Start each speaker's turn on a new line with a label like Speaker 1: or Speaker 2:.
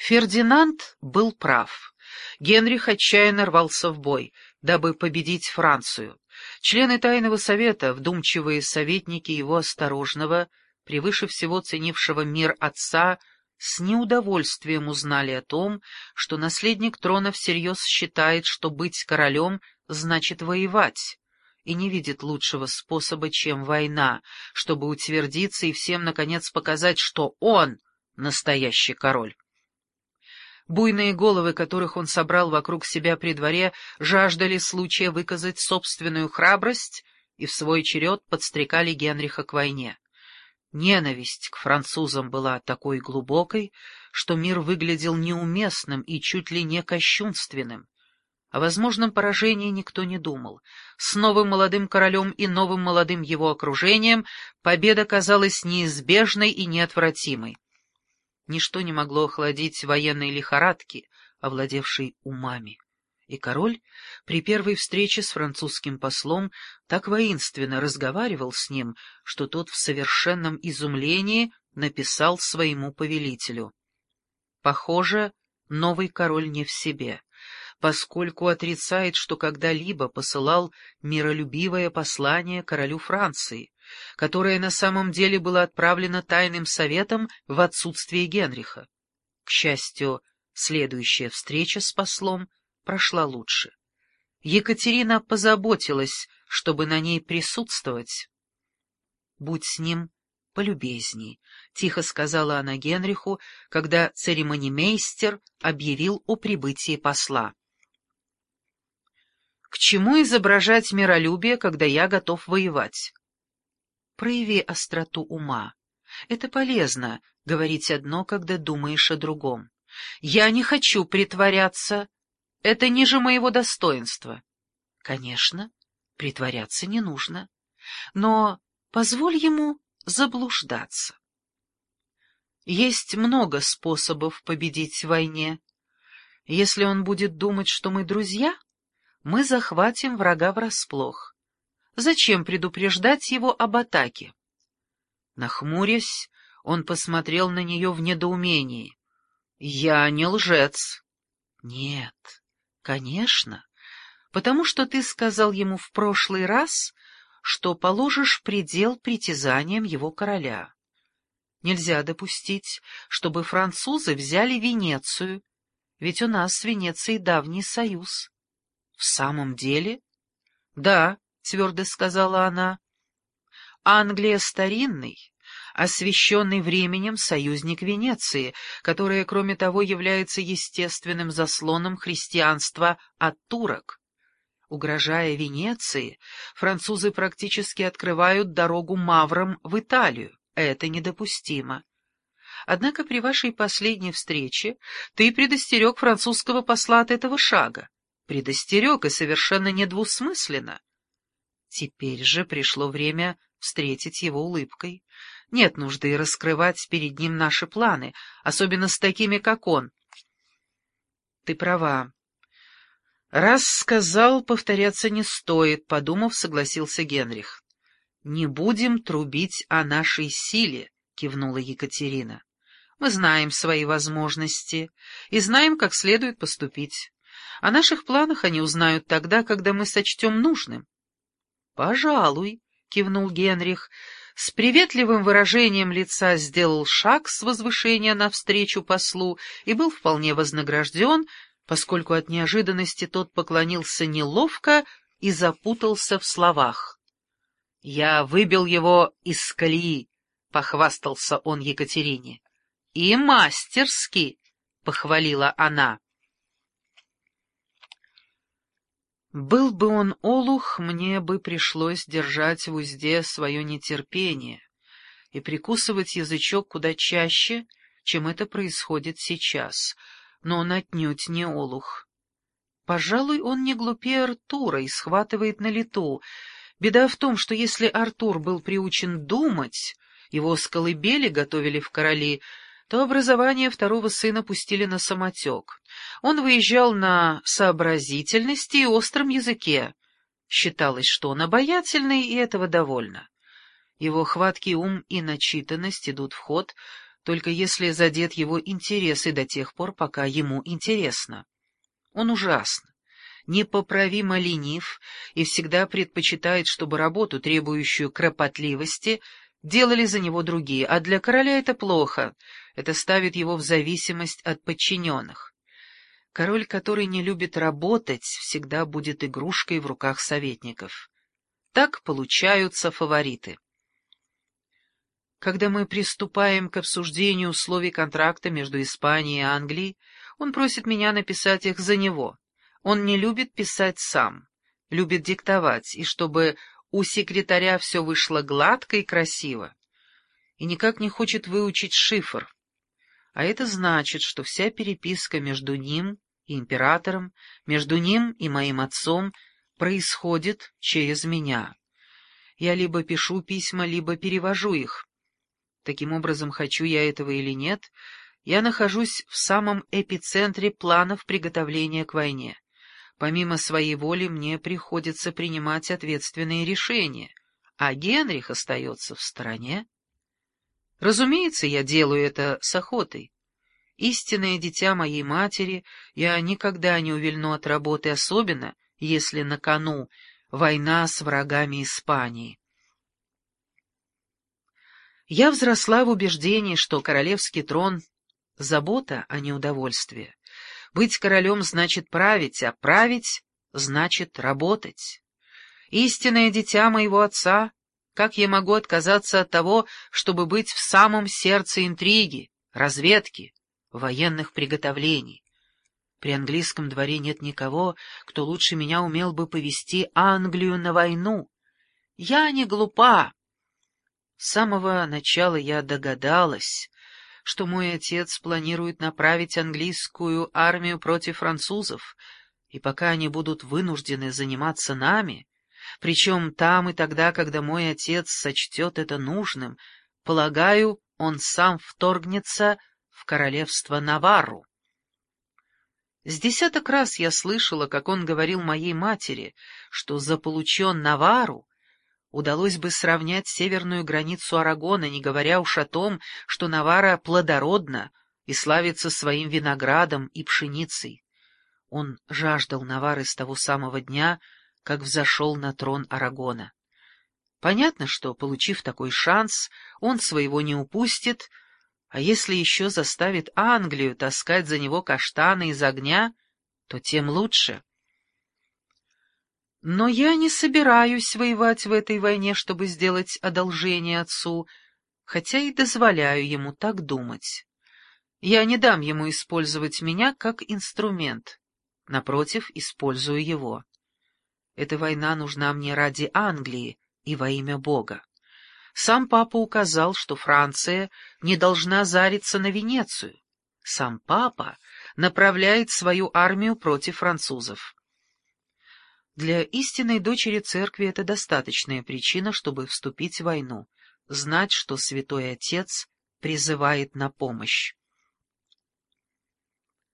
Speaker 1: Фердинанд был прав. Генрих отчаянно рвался в бой, дабы победить Францию. Члены Тайного совета, вдумчивые советники его осторожного, превыше всего ценившего мир отца, с неудовольствием узнали о том, что наследник трона всерьез считает, что быть королем значит воевать, и не видит лучшего способа, чем война, чтобы утвердиться и всем, наконец, показать, что он настоящий король. Буйные головы, которых он собрал вокруг себя при дворе, жаждали случая выказать собственную храбрость и в свой черед подстрекали Генриха к войне. Ненависть к французам была такой глубокой, что мир выглядел неуместным и чуть ли не кощунственным. О возможном поражении никто не думал. С новым молодым королем и новым молодым его окружением победа казалась неизбежной и неотвратимой. Ничто не могло охладить военной лихорадки, овладевшей умами. И король при первой встрече с французским послом так воинственно разговаривал с ним, что тот в совершенном изумлении написал своему повелителю: «Похоже, новый король не в себе, поскольку отрицает, что когда-либо посылал миролюбивое послание королю Франции, которое на самом деле было отправлено Тайным советом в отсутствие Генриха». К счастью, следующая встреча с послом прошла лучше. Екатерина позаботилась, чтобы на ней присутствовать. «Будь с ним полюбезней», — тихо сказала она Генриху, когда церемонимейстер объявил о прибытии посла. «К чему изображать миролюбие, когда я готов воевать?» «Прояви остроту ума. Это полезно — говорить одно, когда думаешь о другом. Я не хочу притворяться. Это ниже моего достоинства». «Конечно, притворяться не нужно. Но позволь ему заблуждаться. Есть много способов победить в войне. Если он будет думать, что мы друзья, мы захватим врага врасплох. Зачем предупреждать его об атаке?» Нахмурясь, он посмотрел на нее в недоумении. «Я не лжец». «Нет, конечно, потому что ты сказал ему в прошлый раз, что положишь предел притязаниям его короля. Нельзя допустить, чтобы французы взяли Венецию, ведь у нас с Венецией давний союз». «В самом деле?» «Да», — твердо сказала она. «Англия старинный, освященный временем союзник Венеции, которая, кроме того, является естественным заслоном христианства от турок. Угрожая Венеции, французы практически открывают дорогу маврам в Италию. Это недопустимо. Однако при вашей последней встрече ты предостерег французского посла от этого шага. Предостерег и совершенно недвусмысленно. Теперь же пришло время встретить его улыбкой. Нет нужды раскрывать перед ним наши планы, особенно с такими, как он». «Ты права. Раз сказал, повторяться не стоит», — подумав, согласился Генрих. «Не будем трубить о нашей силе», — кивнула Екатерина. «Мы знаем свои возможности и знаем, как следует поступить. О наших планах они узнают тогда, когда мы сочтем нужным». «Пожалуй», — кивнул Генрих, с приветливым выражением лица сделал шаг с возвышения навстречу послу и был вполне вознагражден, поскольку от неожиданности тот поклонился неловко и запутался в словах. «Я выбил его из колеи», — похвастался он Екатерине. «И мастерски», — похвалила она. Был бы он олух, мне бы пришлось держать в узде свое нетерпение и прикусывать язычок куда чаще, чем это происходит сейчас, но он отнюдь не олух. Пожалуй, он не глупее Артура и схватывает на лету. Беда в том, что если Артур был приучен думать, его с колыбели готовили в короли, то образование второго сына пустили на самотек. Он выезжал на сообразительности и остром языке. Считалось, что он обаятельный, и этого довольно. Его хваткий ум и начитанность идут в ход только если задет его интерес и до тех пор, пока ему интересно. Он ужасно, непоправимо ленив и всегда предпочитает, чтобы работу, требующую кропотливости, делали за него другие, а для короля это плохо, это ставит его в зависимость от подчиненных. Король, который не любит работать, всегда будет игрушкой в руках советников. Так получаются фавориты. Когда мы приступаем к обсуждению условий контракта между Испанией и Англией, он просит меня написать их за него. Он не любит писать сам, любит диктовать, и чтобы у секретаря все вышло гладко и красиво. И никак не хочет выучить шифр. А это значит, что вся переписка между ним и императором, между ним и моим отцом происходит через меня. Я либо пишу письма, либо перевожу их. Таким образом, хочу я этого или нет, я нахожусь в самом эпицентре планов приготовления к войне. Помимо своей воли мне приходится принимать ответственные решения, а Генрих остается в стороне. Разумеется, я делаю это с охотой. Истинное дитя моей матери, я никогда не увильну от работы, особенно если на кону война с врагами Испании. Я взросла в убеждении, что королевский трон — забота, а не удовольствие. Быть королем значит править, а править значит работать. Истинное дитя моего отца, как я могу отказаться от того, чтобы быть в самом сердце интриги, разведки, военных приготовлений? При английском дворе нет никого, кто лучше меня умел бы повести Англию на войну. Я не глупа. С самого начала я догадалась, что мой отец планирует направить английскую армию против французов, и пока они будут вынуждены заниматься нами, причем там и тогда, когда мой отец сочтет это нужным, полагаю, он сам вторгнется в королевство Наварру. С десяток раз я слышала, как он говорил моей матери, что, заполучен Наварру, удалось бы сравнять северную границу Арагона, не говоря уж о том, что Наварра плодородна и славится своим виноградом и пшеницей. Он жаждал Наварры с того самого дня, как взошел на трон Арагона. Понятно, что, получив такой шанс, он своего не упустит, а если еще заставит Англию таскать за него каштаны из огня, то тем лучше. Но я не собираюсь воевать в этой войне, чтобы сделать одолжение отцу, хотя и дозволяю ему так думать. Я не дам ему использовать меня как инструмент, напротив, использую его. Эта война нужна мне ради Англии и во имя Бога. Сам папа указал, что Франция не должна зариться на Венецию. Сам папа направляет свою армию против французов. Для истинной дочери церкви это достаточная причина, чтобы вступить в войну, знать, что Святой Отец призывает на помощь.